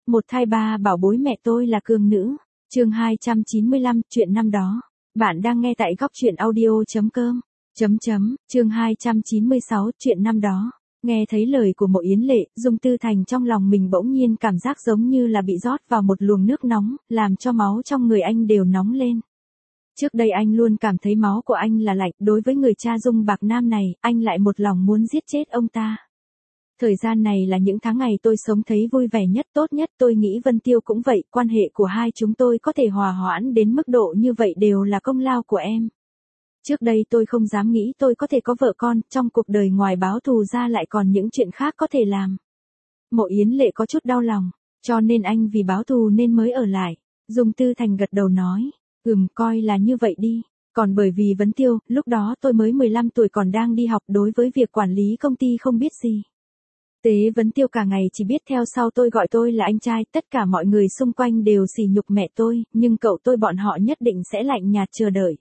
Một thai ba bảo bối mẹ tôi là cường nữ. Chương 295, chuyện năm đó. Bạn đang nghe tại góc truyện audio.com. Chương 296, chuyện năm đó. Nghe thấy lời của Mộ Yến Lệ, Dung Tư Thành trong lòng mình bỗng nhiên cảm giác giống như là bị rót vào một luồng nước nóng, làm cho máu trong người anh đều nóng lên. Trước đây anh luôn cảm thấy máu của anh là lạnh, đối với người cha Dung Bạc Nam này, anh lại một lòng muốn giết chết ông ta. Thời gian này là những tháng ngày tôi sống thấy vui vẻ nhất, tốt nhất, tôi nghĩ Vân Tiêu cũng vậy, quan hệ của hai chúng tôi có thể hòa hoãn đến mức độ như vậy đều là công lao của em. Trước đây tôi không dám nghĩ tôi có thể có vợ con, trong cuộc đời ngoài báo thù ra lại còn những chuyện khác có thể làm. Mộ Yến Lệ có chút đau lòng, cho nên anh vì báo thù nên mới ở lại. Dung Tư Thành gật đầu nói, coi là như vậy đi. Còn bởi vì Vấn Tiêu, lúc đó tôi mới 15 tuổi còn đang đi học, đối với việc quản lý công ty không biết gì. Tế Vấn Tiêu cả ngày chỉ biết theo sau tôi, gọi tôi là anh trai, tất cả mọi người xung quanh đều sỉ nhục mẹ tôi, nhưng cậu tôi bọn họ nhất định sẽ lạnh nhạt chờ đợi.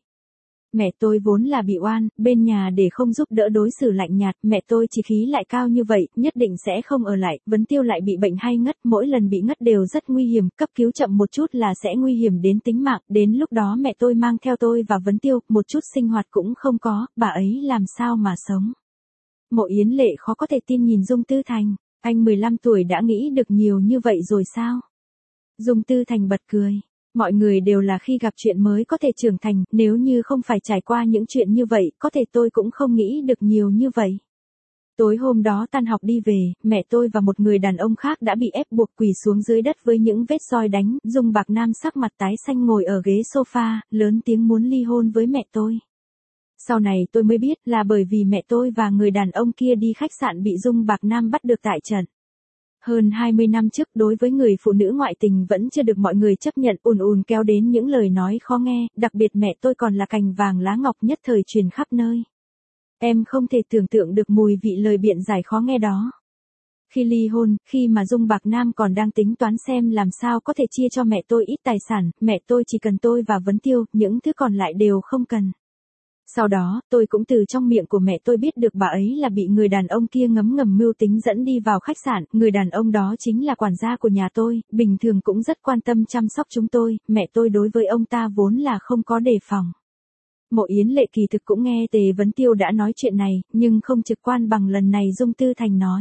Mẹ tôi vốn là bị oan, bên nhà để không giúp đỡ đối xử lạnh nhạt, mẹ tôi chỉ khí lại cao như vậy, nhất định sẽ không ở lại. Vấn Tiêu lại bị bệnh hay ngất, mỗi lần bị ngất đều rất nguy hiểm, cấp cứu chậm một chút là sẽ nguy hiểm đến tính mạng, đến lúc đó mẹ tôi mang theo tôi và Vấn Tiêu, một chút sinh hoạt cũng không có, bà ấy làm sao mà sống. Mộ Yến Lệ khó có thể tin nhìn Dung Tư Thành, anh 15 tuổi đã nghĩ được nhiều như vậy rồi sao? Dung Tư Thành bật cười. Mọi người đều là khi gặp chuyện mới có thể trưởng thành, nếu như không phải trải qua những chuyện như vậy, có thể tôi cũng không nghĩ được nhiều như vậy. Tối hôm đó tan học đi về, mẹ tôi và một người đàn ông khác đã bị ép buộc quỳ xuống dưới đất với những vết roi đánh. Dung Bạc Nam sắc mặt tái xanh ngồi ở ghế sofa, lớn tiếng muốn ly hôn với mẹ tôi. Sau này tôi mới biết là bởi vì mẹ tôi và người đàn ông kia đi khách sạn bị Dung Bạc Nam bắt được tại trận. Hơn 20 năm trước, đối với người phụ nữ ngoại tình vẫn chưa được mọi người chấp nhận, ùn kéo đến những lời nói khó nghe, đặc biệt mẹ tôi còn là cành vàng lá ngọc nhất thời truyền khắp nơi. Em không thể tưởng tượng được mùi vị lời biện giải khó nghe đó. Khi ly hôn, khi mà Dung Bạc Nam còn đang tính toán xem làm sao có thể chia cho mẹ tôi ít tài sản, mẹ tôi chỉ cần tôi và Vấn Tiêu, những thứ còn lại đều không cần. Sau đó, tôi cũng từ trong miệng của mẹ tôi biết được bà ấy là bị người đàn ông kia ngấm ngầm mưu tính dẫn đi vào khách sạn, người đàn ông đó chính là quản gia của nhà tôi, bình thường cũng rất quan tâm chăm sóc chúng tôi, mẹ tôi đối với ông ta vốn là không có đề phòng. Mộ Yến Lệ kỳ thực cũng nghe Tề Vấn Tiêu đã nói chuyện này, nhưng không trực quan bằng lần này Dung Tư Thành nói.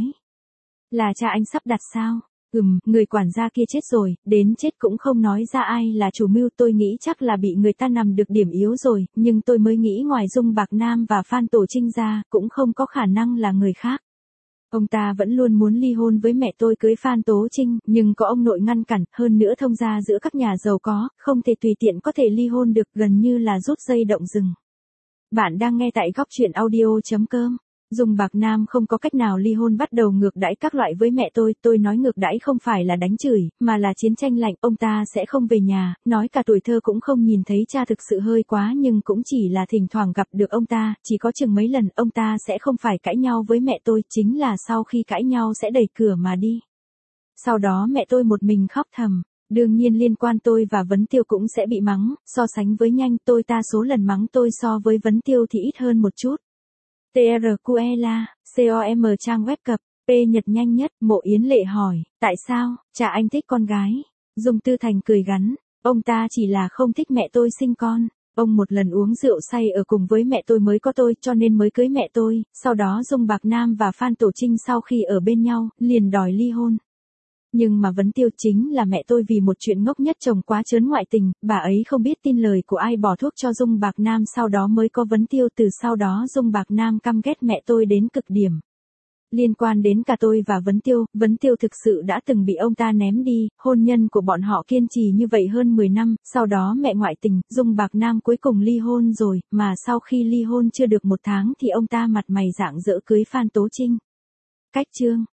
Là cha anh sắp đặt sao? Người quản gia kia chết rồi, đến chết cũng không nói ra ai là chủ mưu, tôi nghĩ chắc là bị người ta nằm được điểm yếu rồi, nhưng tôi mới nghĩ ngoài Dung Bạc Nam và Phan Tổ Trinh ra, cũng không có khả năng là người khác. Ông ta vẫn luôn muốn ly hôn với mẹ tôi cưới Phan Tố Trinh, nhưng có ông nội ngăn cản, hơn nữa thông gia giữa các nhà giàu có, không thể tùy tiện có thể ly hôn được, gần như là rút dây động rừng. Bạn đang nghe tại góc truyện audio.com. Dung Bạc Nam không có cách nào ly hôn, bắt đầu ngược đãi các loại với mẹ tôi nói ngược đãi không phải là đánh chửi, mà là chiến tranh lạnh, ông ta sẽ không về nhà, nói cả tuổi thơ cũng không nhìn thấy cha, thực sự hơi quá, nhưng cũng chỉ là thỉnh thoảng gặp được ông ta, chỉ có chừng mấy lần, ông ta sẽ không phải cãi nhau với mẹ tôi, chính là sau khi cãi nhau sẽ đẩy cửa mà đi. Sau đó mẹ tôi một mình khóc thầm. Đương nhiên liên quan tôi và Vấn Tiêu cũng sẽ bị mắng, so sánh với nhanh tôi ta số lần mắng tôi so với Vấn Tiêu thì ít hơn một chút. TRQELA, COM trang web cập, P Nhật nhanh nhất, Mộ Yến Lệ hỏi, tại sao, cha anh thích con gái? Dung Tư Thành cười gắn, ông ta chỉ là không thích mẹ tôi sinh con. Ông một lần uống rượu say ở cùng với mẹ tôi mới có tôi, cho nên mới cưới mẹ tôi, sau đó Dung Bạc Nam và Phan Tổ Trinh sau khi ở bên nhau, liền đòi ly hôn. Nhưng mà Vấn Tiêu chính là mẹ tôi vì một chuyện ngốc nhất, chồng quá trớn ngoại tình, bà ấy không biết tin lời của ai bỏ thuốc cho Dung Bạc Nam, sau đó mới có Vấn Tiêu, từ sau đó Dung Bạc Nam căm ghét mẹ tôi đến cực điểm. Liên quan đến cả tôi và Vấn Tiêu thực sự đã từng bị ông ta ném đi, hôn nhân của bọn họ kiên trì như vậy hơn 10 năm, sau đó mẹ ngoại tình, Dung Bạc Nam cuối cùng ly hôn rồi, mà sau khi ly hôn chưa được 1 tháng thì ông ta mặt mày rạng rỡ cưới Phan Tố Trinh. Cách chương